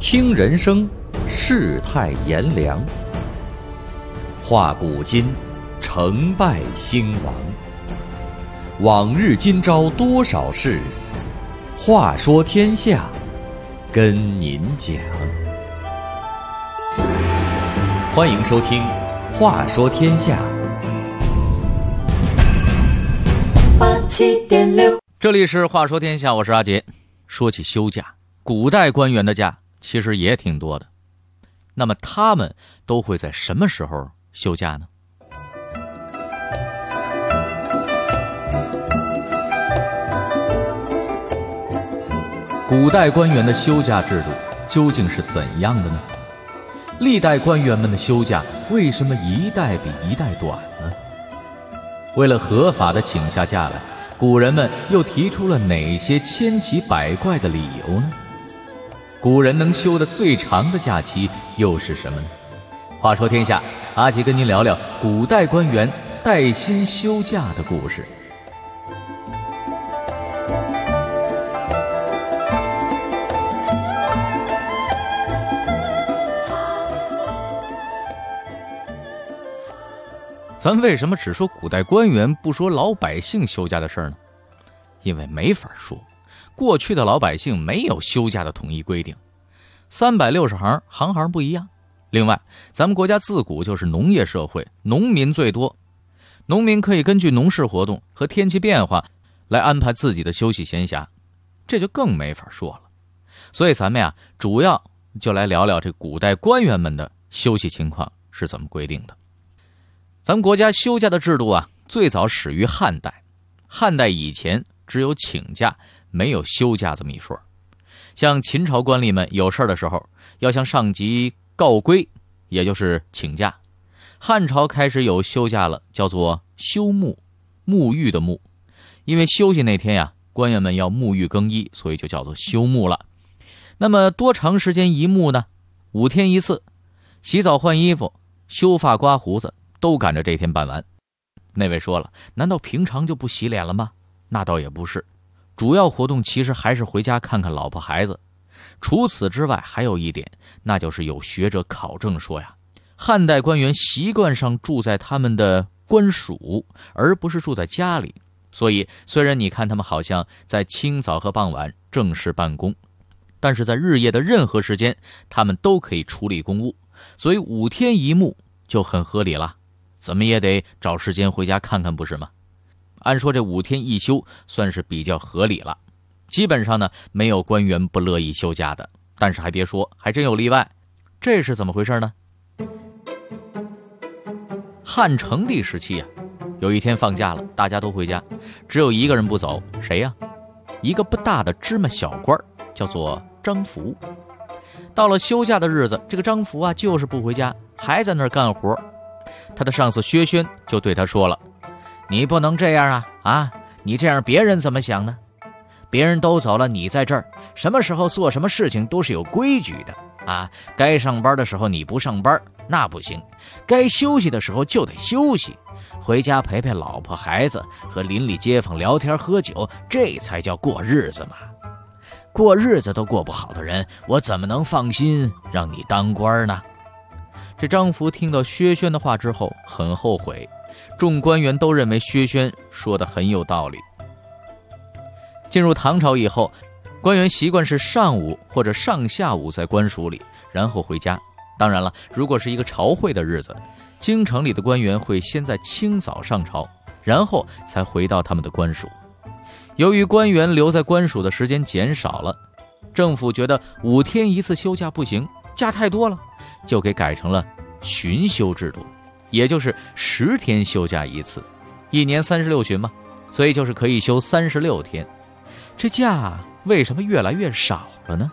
听人生，世态炎凉，话古今，成败兴亡。往日今朝多少事，话说天下，跟您讲。欢迎收听《话说天下》。 87.6， 这里是话说天下，我是阿杰。说起休假，古代官员的假其实也挺多的。那么他们都会在什么时候休假呢？古代官员的休假制度究竟是怎样的呢？历代官员们的休假为什么一代比一代短呢？为了合法的请下假来，古人们又提出了哪些千奇百怪的理由呢？古人能休的最长的假期又是什么呢？话说天下，阿杰跟您聊聊古代官员带薪休假的故事。咱为什么只说古代官员，不说老百姓休假的事儿呢？因为没法说，过去的老百姓没有休假的统一规定，360行，行行不一样。另外，咱们国家自古就是农业社会，农民最多，农民可以根据农事活动和天气变化来安排自己的休息闲暇，这就更没法说了。所以咱们主要就来聊聊这古代官员们的休息情况是怎么规定的。咱们国家休假的制度最早始于汉代。汉代以前只有请假，没有休假这么一说。像秦朝官吏们有事的时候，要向上级告归，也就是请假。汉朝开始有休假了，叫做休沐，沐浴的沐。因为休息那天官员们要沐浴更衣，所以就叫做休沐了。那么多长时间一沐呢？5天一次，洗澡换衣服，修发刮胡子，都赶着这天办完。那位说了，难道平常就不洗脸了吗？那倒也不是，主要活动其实还是回家看看老婆孩子。除此之外，还有一点，那就是有学者考证说汉代官员习惯上住在他们的官署，而不是住在家里。所以虽然你看他们好像在清早和傍晚正式办公，但是在日夜的任何时间，他们都可以处理公务。所以5天一沐就很合理了，怎么也得找时间回家看看，不是吗？按说这5天一休算是比较合理了，基本上呢没有官员不乐意休假的。但是还别说，还真有例外。这是怎么回事呢？汉成帝时期有一天放假了，大家都回家，只有一个人不走，谁呀？一个不大的芝麻小官，叫做张福。到了休假的日子，这个张福就是不回家，还在那儿干活。他的上司薛轩就对他说了，你不能这样你这样别人怎么想呢？别人都走了，你在这儿，什么时候做什么事情都是有规矩的该上班的时候你不上班那不行，该休息的时候就得休息，回家陪陪老婆孩子，和邻里街坊聊天喝酒，这才叫过日子嘛。过日子都过不好的人，我怎么能放心让你当官呢？这张福听到薛轩的话之后很后悔，众官员都认为薛轩说的很有道理。进入唐朝以后，官员习惯是上午或者上下午在官署里，然后回家。当然了，如果是一个朝会的日子，京城里的官员会先在清早上朝，然后才回到他们的官署。由于官员留在官署的时间减少了，政府觉得5天一次休假不行，假太多了，就给改成了旬休制度，也就是10天休假一次，1年36旬嘛，所以就是可以休36天。这假为什么越来越少了呢？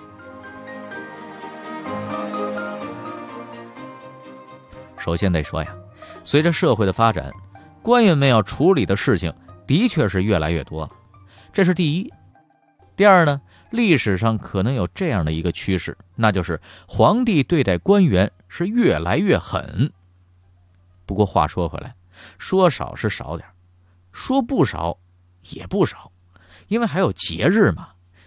首先得说随着社会的发展，官员们要处理的事情的确是越来越多了，这是第一。第二呢，历史上可能有这样的一个趋势，那就是皇帝对待官员是越来越狠。不过话说回来，说少是少点，说不少也不少，因为还有节日嘛。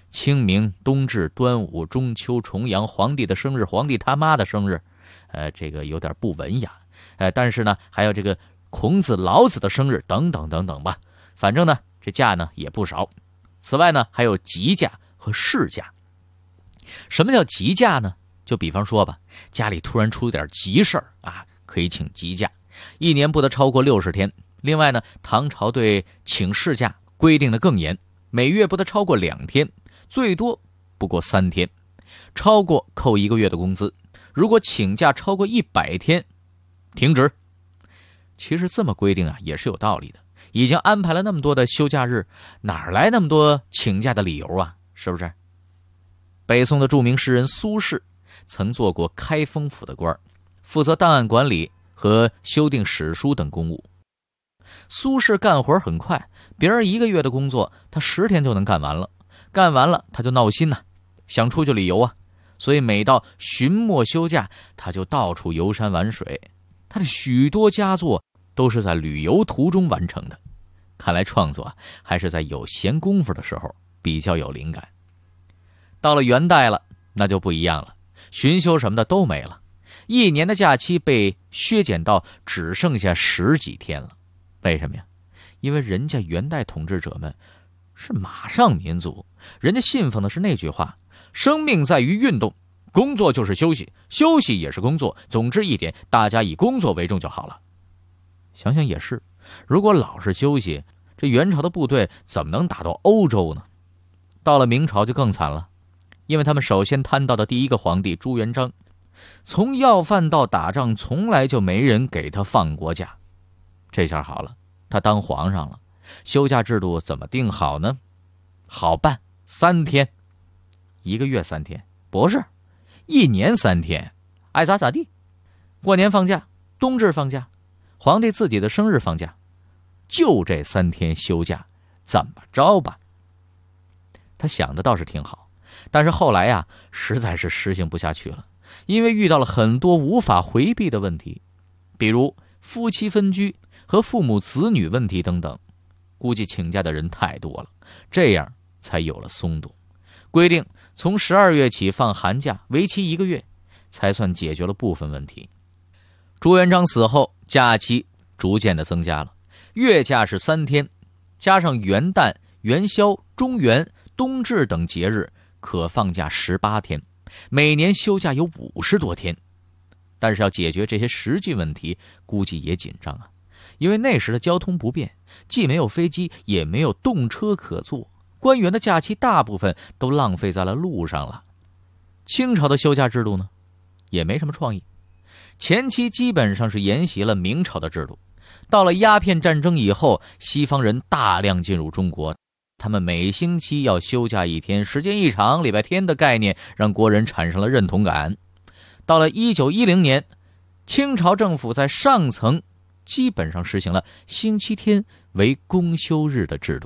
清明、冬至、端午、中秋、重阳，皇帝的生日，皇帝他妈的生日，这个有点不文雅。但是呢，还有这个孔子、老子的生日等等等等吧。反正呢，这假呢也不少。此外呢，还有吉假和事假。什么叫吉假呢？就比方说吧，家里突然出点急事儿啊，可以请吉假，一年不得超过60天。另外呢，唐朝对请事假规定的更严，每月不得超过2天，最多不过3天，超过扣1个月的工资。如果请假超过100天，停职。其实这么规定啊，也是有道理的。已经安排了那么多的休假日，哪来那么多请假的理由啊？是不是？北宋的著名诗人苏轼曾做过开封府的官，负责档案管理和修订史书等公务。苏轼干活很快，别人1个月的工作，他10天就能干完了。干完了他就闹心呐，想出去旅游啊。所以每到旬末休假，他就到处游山玩水。他的许多佳作都是在旅游途中完成的。看来创作还是在有闲工夫的时候比较有灵感。到了元代了，那就不一样了，巡休什么的都没了，一年的假期被削减到只剩下10几天了。为什么呀？因为人家元代统治者们是马上民族，人家信奉的是那句话：生命在于运动，工作就是休息，休息也是工作，总之一点，大家以工作为重就好了。想想也是，如果老是休息，这元朝的部队怎么能打到欧洲呢？到了明朝就更惨了，因为他们首先摊到的第一个皇帝朱元璋，从要饭到打仗，从来就没人给他放过假。这下好了，他当皇上了，休假制度怎么定好呢？好办，3天。1个月3天？不是，1年3天，爱咋咋地。过年放假，冬至放假，皇帝自己的生日放假，就这3天休假，怎么着吧？他想的倒是挺好，但是后来呀，实在是实行不下去了，因为遇到了很多无法回避的问题，比如夫妻分居和父母子女问题等等，估计请假的人太多了，这样才有了松动。规定从12月起放寒假，为期1个月，才算解决了部分问题。朱元璋死后，假期逐渐的增加了，月假是3天，加上元旦、元宵、中元、冬至等节日，可放假18天，每年休假有50多天。但是要解决这些实际问题，估计也紧张啊，因为那时的交通不便，既没有飞机，也没有动车可坐，官员的假期大部分都浪费在了路上了。清朝的休假制度呢，也没什么创意，前期基本上是沿袭了明朝的制度。到了鸦片战争以后，西方人大量进入中国，他们每星期要休假1天，时间一长，礼拜天的概念让国人产生了认同感。到了1910年，清朝政府在上层基本上实行了星期天为公休日的制度。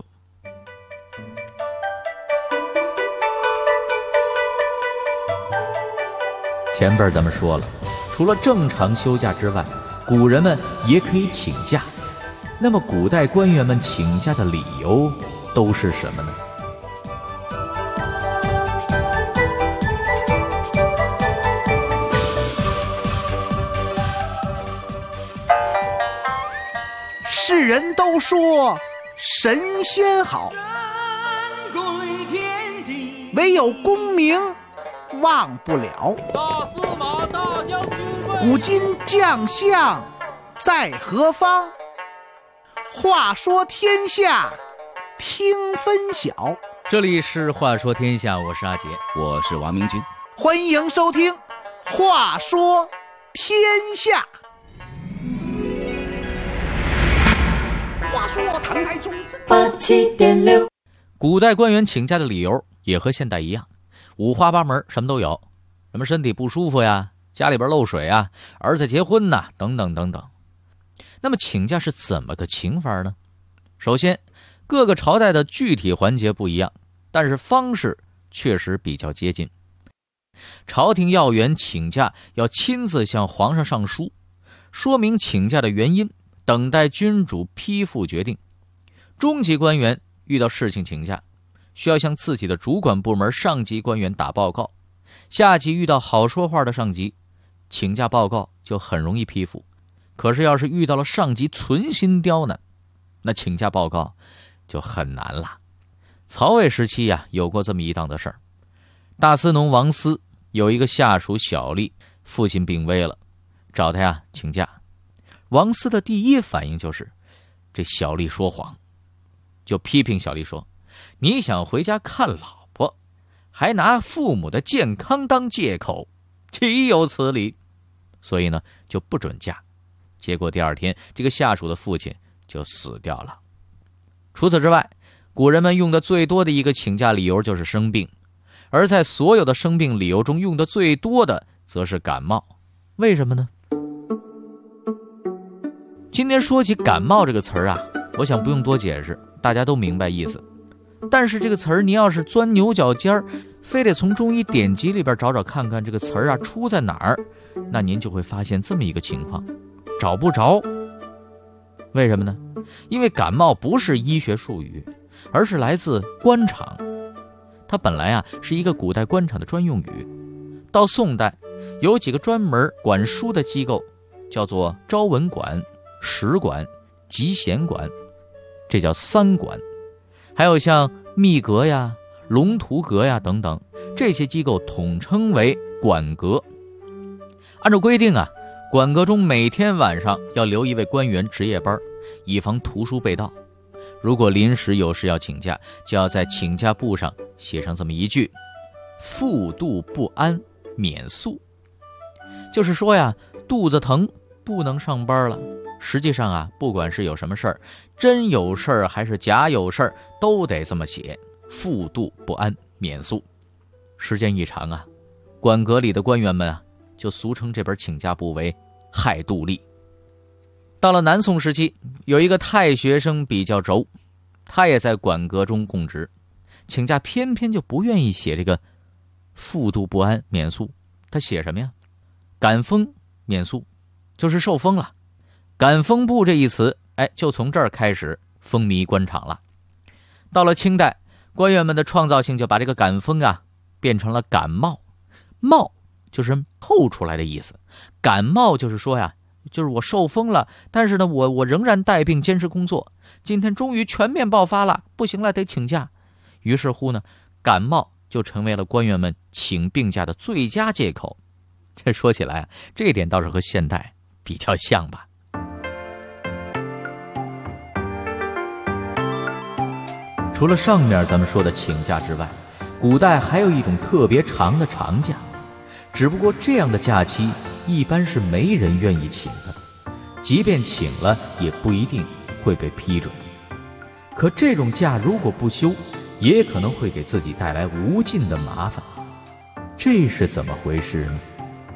前边咱们说了，除了正常休假之外，古人们也可以请假。那么古代官员们请假的理由都是什么呢？ 世人都说神仙好，唯有功名忘不了。 大司马大将军古今将相在何方？话说天下听分晓。 这里是话说天下，我是阿杰， 我是王明军， 欢迎收听话说天下。话说唐太宗 87.6， 古代官员请假的理由也和现代一样，五花八门，什么都有，什么身体不舒服呀，家里边漏水啊，儿子结婚呐，等等等等。那么请假是怎么个请法呢？首先，各个朝代的具体环节不一样，但是方式确实比较接近。朝廷要员请假要亲自向皇上上书，说明请假的原因，等待君主批复决定。中级官员遇到事情请假， 需要向自己的主管部门上级官员打报告。下级遇到好说话的上级，请假报告就很容易批复。可是要是遇到了上级存心刁难，那请假报告就很难了。曹魏时期呀，有过这么一档子事儿。大司农王思有一个下属小吏，父亲病危了，找他呀请假。王思的第一反应就是这小吏说谎，就批评小吏说：你想回家看老婆，还拿父母的健康当借口，岂有此理？所以呢，就不准假。结果第二天，这个下属的父亲就死掉了。除此之外，古人们用的最多的一个请假理由就是生病，而在所有的生病理由中用的最多的则是感冒。为什么呢？今天说起感冒这个词儿啊，我想不用多解释，大家都明白意思。但是这个词儿，你要是钻牛角尖儿，非得从中医典籍里边找找看看这个词儿啊出在哪儿，那您就会发现这么一个情况，找不着。为什么呢？因为感冒不是医学术语，而是来自官场。它本来啊是一个古代官场的专用语。到宋代，有几个专门管书的机构，叫做昭文馆、史馆、集贤馆，这叫三馆。还有像秘阁呀、龙图阁呀等等，这些机构统称为馆阁。按照规定啊，馆阁中每天晚上要留一位官员值夜班，以防图书被盗。如果临时有事要请假，就要在请假簿上写上这么一句：腹肚不安，免宿。就是说呀，肚子疼不能上班了。实际上啊，不管是有什么事儿，真有事儿还是假有事儿，都得这么写：腹肚不安，免宿。时间一长啊，馆阁里的官员们啊，就俗称这本请假簿为害肚历。到了南宋时期，有一个太学生比较轴，他也在馆阁中供职，请假偏偏就不愿意写这个腹肚不安免宿。他写什么呀？感风免宿，就是受风了。感风部这一词，就从这儿开始风靡官场了。到了清代，官员们的创造性就把这个感风啊变成了感冒。冒就是透出来的意思，感冒就是说呀，就是我受风了，但是呢，我仍然带病坚持工作。今天终于全面爆发了，不行了，得请假。于是乎呢，感冒就成为了官员们请病假的最佳借口。这说起来啊，这一点倒是和现代比较像吧。除了上面咱们说的请假之外，古代还有一种特别长的长假，只不过这样的假期一般是没人愿意请的，即便请了也不一定会被批准。可这种假如果不休，也可能会给自己带来无尽的麻烦。这是怎么回事呢？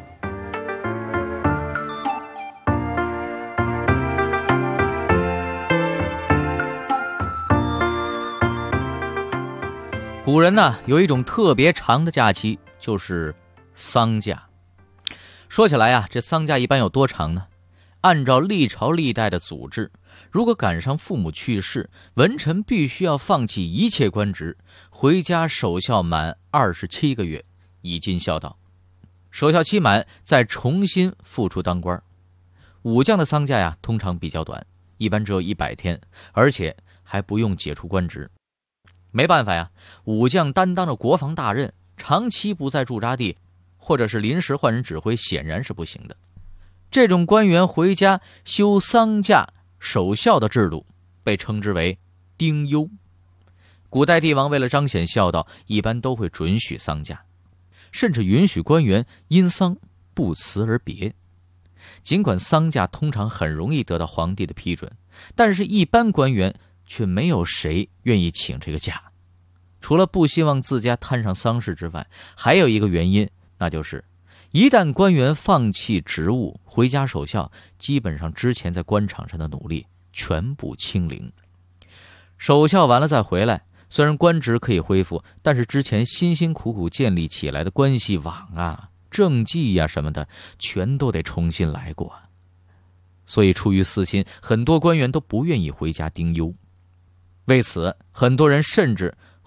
古人呢有一种特别长的假期，就是丧假。说起来啊，这丧假一般有多长呢？按照历朝历代的祖制，如果赶上父母去世，文臣必须要放弃一切官职，回家守孝满27个月，以尽孝道。守孝期满，再重新复出当官。武将的丧假呀，通常比较短，一般只有100天，而且还不用解除官职。没办法呀，武将担当着国防大任，长期不在驻扎地，或者是临时换人指挥，显然是不行的。这种官员回家休丧假守孝的制度被称之为丁忧。古代帝王为了彰显孝道，一般都会准许丧假，甚至允许官员因丧不辞而别。尽管丧假通常很容易得到皇帝的批准，但是一般官员却没有谁愿意请这个假。除了不希望自家摊上丧事之外，还有一个原因，那就是一旦官员放弃职务回家守孝，基本上之前在官场上的努力全部清零。守孝完了再回来，虽然官职可以恢复，但是之前辛辛苦苦建立起来的关系网啊、政绩呀什么的，全都得重新来过。所以出于私心，很多官员都不愿意回家丁忧。为此，很多人甚至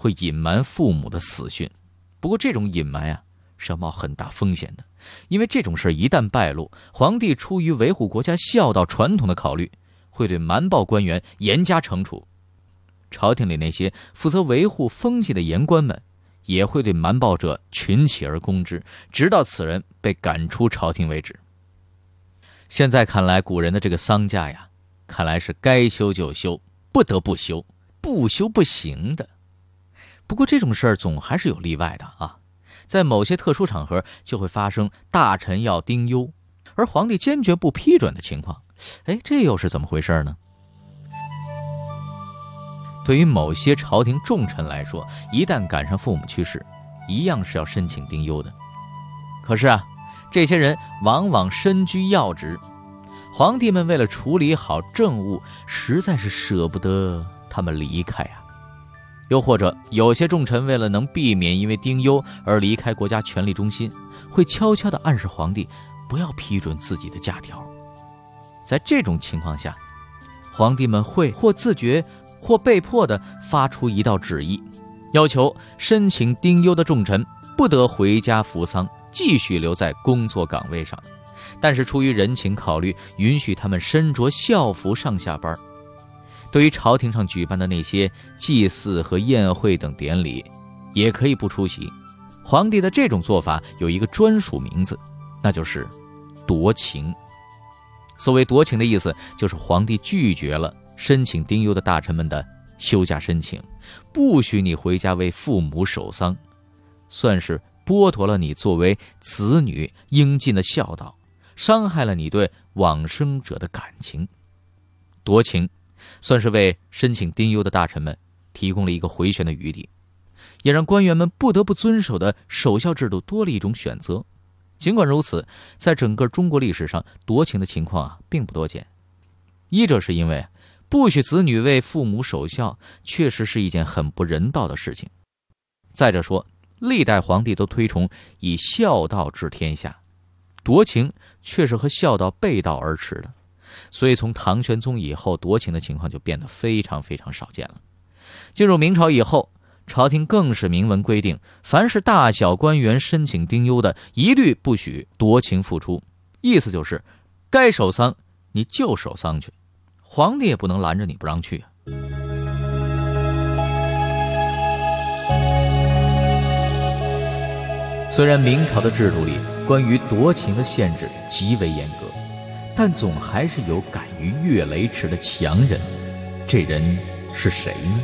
会隐瞒父母的死讯。不过这种隐瞒是要冒很大风险的，因为这种事一旦败露，皇帝出于维护国家孝道传统的考虑，会对瞒报官员严加惩处。朝廷里那些负责维护风气的言官们，也会对瞒报者群起而攻之，直到此人被赶出朝廷为止。现在看来，古人的这个丧假看来是该休就休，不得不休，不休不行的。不过这种事儿总还是有例外的在某些特殊场合就会发生大臣要丁忧，而皇帝坚决不批准的情况。这又是怎么回事呢？对于某些朝廷重臣来说，一旦赶上父母去世，一样是要申请丁忧的。可是这些人往往身居要职，皇帝们为了处理好政务，实在是舍不得他们离开又或者有些重臣为了能避免因为丁忧而离开国家权力中心，会悄悄地暗示皇帝不要批准自己的假条。在这种情况下，皇帝们会或自觉或被迫地发出一道旨意，要求申请丁忧的重臣不得回家服丧，继续留在工作岗位上，但是出于人情考虑，允许他们身着校服上下班。对于朝廷上举办的那些祭祀和宴会等典礼，也可以不出席。皇帝的这种做法有一个专属名字，那就是夺情。所谓夺情的意思，就是皇帝拒绝了申请丁忧的大臣们的休假申请，不许你回家为父母守丧，算是剥夺了你作为子女应尽的孝道，伤害了你对往生者的感情。夺情算是为申请丁忧的大臣们提供了一个回旋的余地，也让官员们不得不遵守的守孝制度多了一种选择。尽管如此，在整个中国历史上，夺情的情况并不多见。一者是因为不许子女为父母守孝确实是一件很不人道的事情，再者说历代皇帝都推崇以孝道治天下，夺情却是和孝道背道而驰的，所以从唐玄宗以后，夺情的情况就变得非常非常少见了。进入明朝以后，朝廷更是明文规定，凡是大小官员申请丁忧的，一律不许夺情付出，意思就是该守丧你就守丧去，皇帝也不能拦着你不让去虽然明朝的制度里关于夺情的限制极为严格，但总还是有敢于越雷池的强人。这人是谁呢？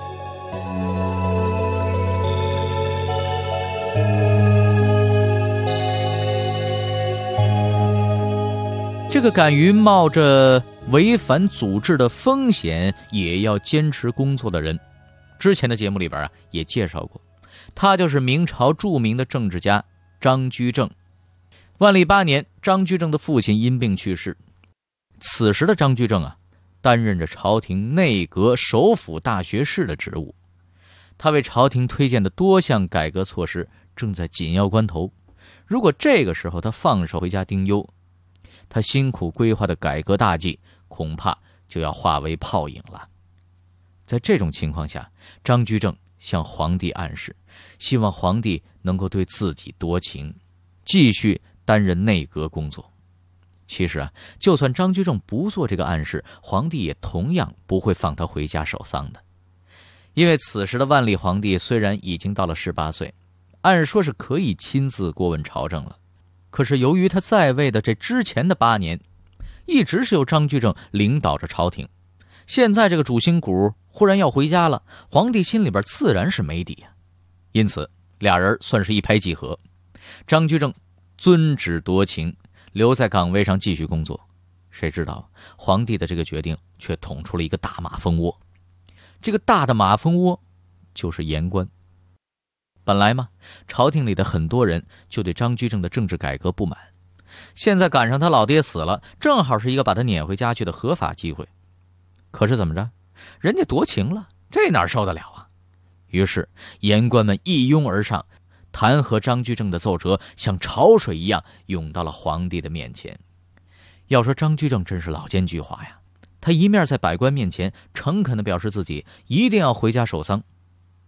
这个敢于冒着违反祖制的风险也要坚持工作的人，之前的节目里边也介绍过，他就是明朝著名的政治家张居正。万历8年，张居正的父亲因病去世，此时的张居正担任着朝廷内阁首辅大学士的职务。他为朝廷推荐的多项改革措施正在紧要关头，如果这个时候他放手回家丁忧，他辛苦规划的改革大计恐怕就要化为泡影了。在这种情况下，张居正向皇帝暗示，希望皇帝能够对自己夺情，继续担任内阁工作。其实就算张居正不做这个暗示，皇帝也同样不会放他回家守丧的。因为此时的万历皇帝虽然已经到了18岁，按说是可以亲自过问朝政了，可是由于他在位的这之前的8年，一直是由张居正领导着朝廷，现在这个主心骨忽然要回家了，皇帝心里边自然是没底因此俩人算是一拍即合，张居正遵旨夺情，留在岗位上继续工作。谁知道皇帝的这个决定却捅出了一个大马蜂窝，这个大的马蜂窝就是言官。本来嘛，朝廷里的很多人就对张居正的政治改革不满，现在赶上他老爹死了，正好是一个把他撵回家去的合法机会。可是怎么着，人家夺情了，这哪受得了于是言官们一拥而上，弹劾张居正的奏折像潮水一样涌到了皇帝的面前。要说张居正真是老奸巨猾他一面在百官面前诚恳地表示自己一定要回家守丧，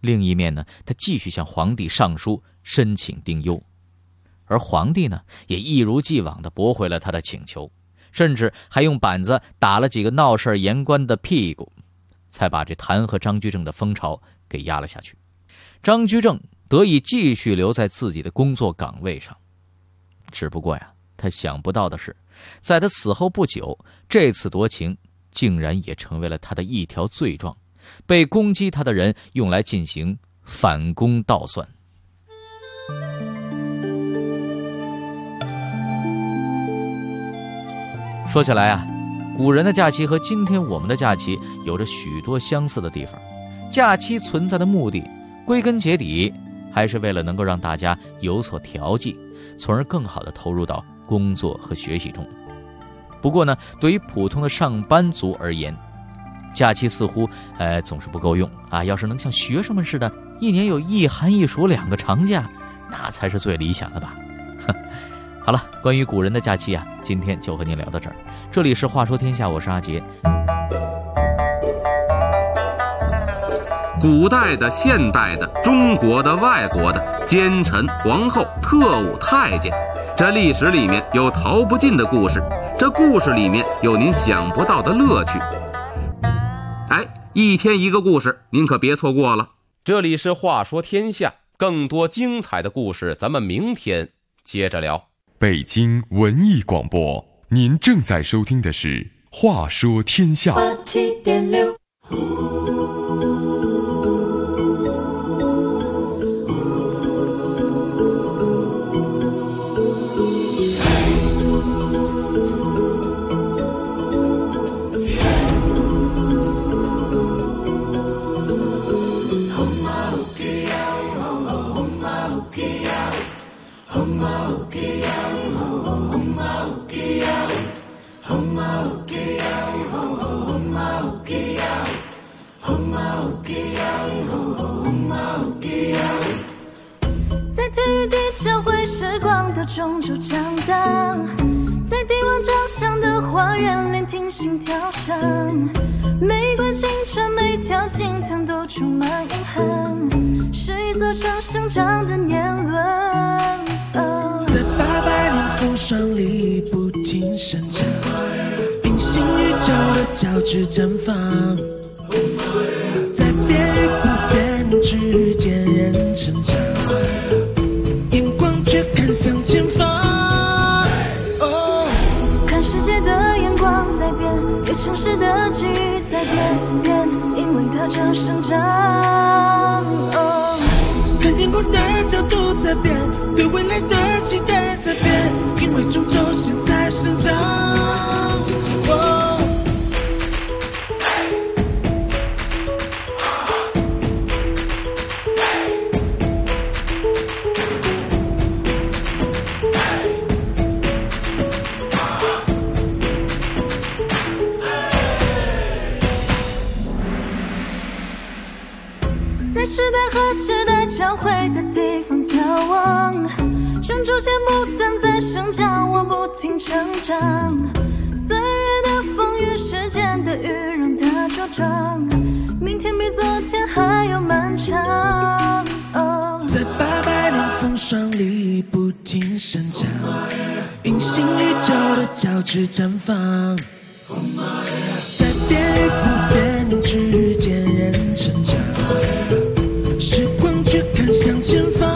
另一面呢，他继续向皇帝上书申请丁忧，而皇帝呢，也一如既往地驳回了他的请求，甚至还用板子打了几个闹事言官的屁股，才把这弹劾张居正的风潮给压了下去。张居正得以继续留在自己的工作岗位上，只不过呀，他想不到的是，在他死后不久，这次夺情竟然也成为了他的一条罪状，被攻击他的人用来进行反攻倒算。说起来啊，古人的假期和今天我们的假期有着许多相似的地方。假期存在的目的，归根结底还是为了能够让大家有所调剂，从而更好地投入到工作和学习中。不过呢，对于普通的上班族而言，假期似乎总是不够用啊。要是能像学生们似的，一年有一寒一暑2个长假，那才是最理想的吧。好了，关于古人的假期啊，今天就和您聊到这儿。这里是话说天下，我是阿杰。 古代的、现代的、中国的、外国的，奸臣、皇后、特务、太监，这历史里面有逃不尽的故事，这故事里面有您想不到的乐趣。哎，一天一个故事，您可别错过了。 这里是话说天下，更多精彩的故事咱们明天接着聊。 北京文艺广播，您正在收听的是《话说天下》。 87.6 在体育地教会时光的中柱长大，在帝王掌上的花园聆听心跳声，每个青春每条惊腾都充满遗憾，是一座城生长的年轮。 在800年风霜里不停生长，隐形宇宙的交织绽放，在变与不变之间人成长，眼光却看向前方。 看世界的眼光在变，对城市的记忆在变，因为它正生长。 看天空的角度在变，对未来的期待在变，因为终究现在生长。 在时代和时代交汇的地方眺望，种出些牡丹在生长，我不停成长。岁月的风雨，时间的雨，让它茁壮，明天比昨天还要漫长。 在800年风霜里不停生长，隐形宇宙的交织绽放，在变与不变之间人成长，时光却看向前方。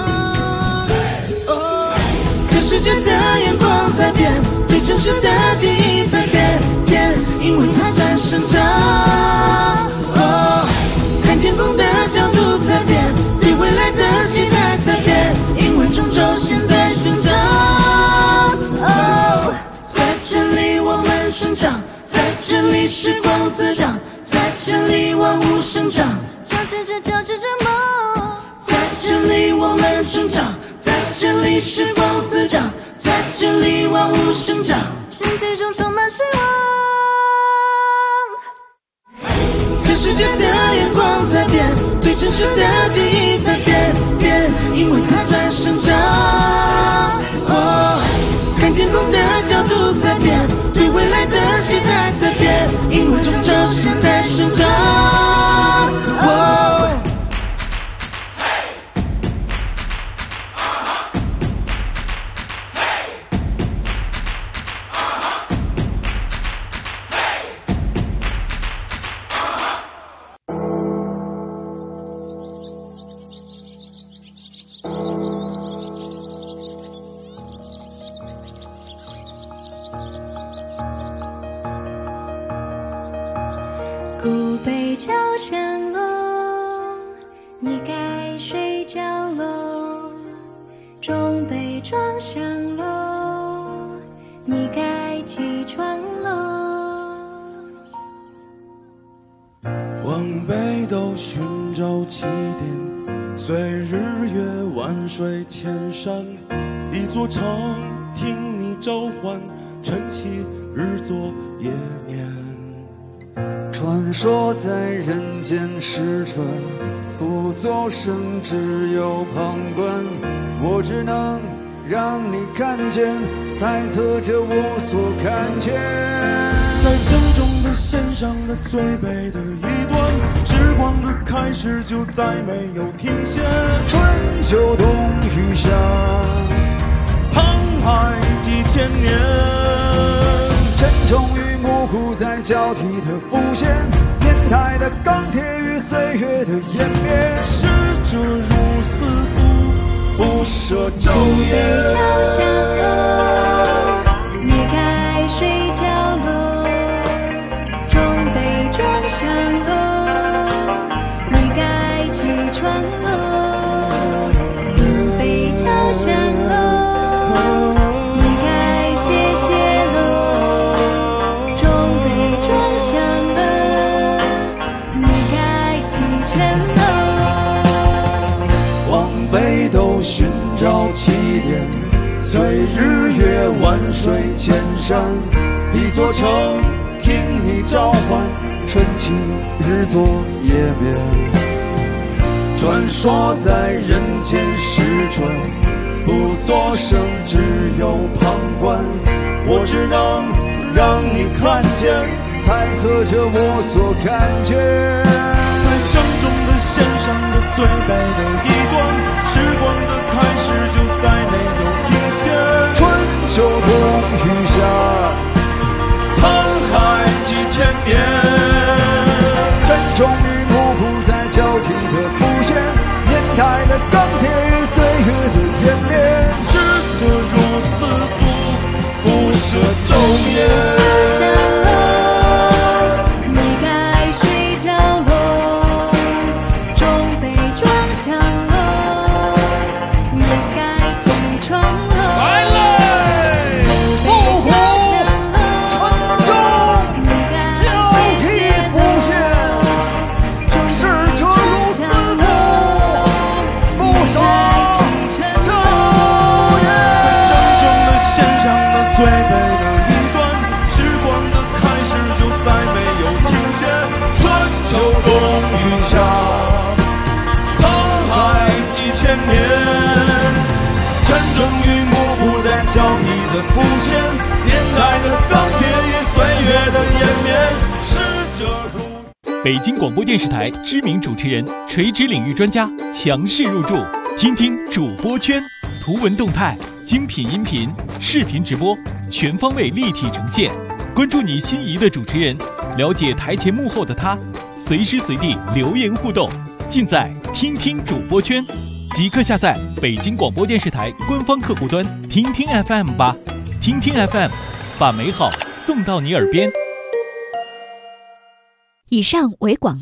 看世界的眼光在变，对城市的记忆在变，因为它在生长。看天空的角度在变，对未来的期待在变，因为终究现在生长。在这里我们生长，在这里时光滋长，在这里万物生长， 交织着梦。 在这里我们生长，在这里时光滋长，在这里万物生长， 身体中充满希望。 看世界的眼光在变，对城市的记忆在变，因为它在生长。看天空的角度在变，对未来的期待在变，因为终究现在生长。 你该睡觉喽，钟被撞响喽，你该起床喽。 往北斗寻找起点，随日月万水千山，一座城听你召唤，晨起日作夜眠。 传说在人间逝者，不作声，只有旁观。我只能让你看见，猜测着我所看见。 在郑重的献上的最北的一端，时光的开始就再没有停歇。 春秋冬雨夏， 沧海几千年， 沉重与模糊在交替的浮现，年代的钢铁与岁月的湮灭。 逝者如斯夫，不舍昼夜。 敲响了，你该睡觉了，钟被撞响了，你该起床了，门被敲响了，你该歇歇了，钟被撞响了，你该启程了。 往北斗寻找起点，随日月万水千山，一座城听你召唤， 晨起日作夜眠。 传说在人间时春，不作声，只有旁观。我只能让你看见， 猜测着我所看见。 在郑重的献上的最北的一端，时光的开始就再没有停歇。 春秋冬雨夏， 沧海几千年， 沉重与模糊在交替的浮现，年代的钢铁与岁月的湮灭。 逝者如斯夫，不舍昼夜。最北的一端，时光的开始就再没有停歇。春秋冬雨夏，沧海几千年，沉重与模糊在交替的浮现，年代的钢铁与岁月的湮灭。逝者如北京广播电视台知名主持人、垂直领域专家强势入驻，听听主播圈，图文动态、精品音频、视频直播，全方位立体呈现。关注你心仪的主持人，了解台前幕后的他，随时随地留言互动，尽在听听主播圈。即刻下载北京广播电视台官方客户端听听 FM 吧，听听 FM， 把美好送到你耳边。 以上为广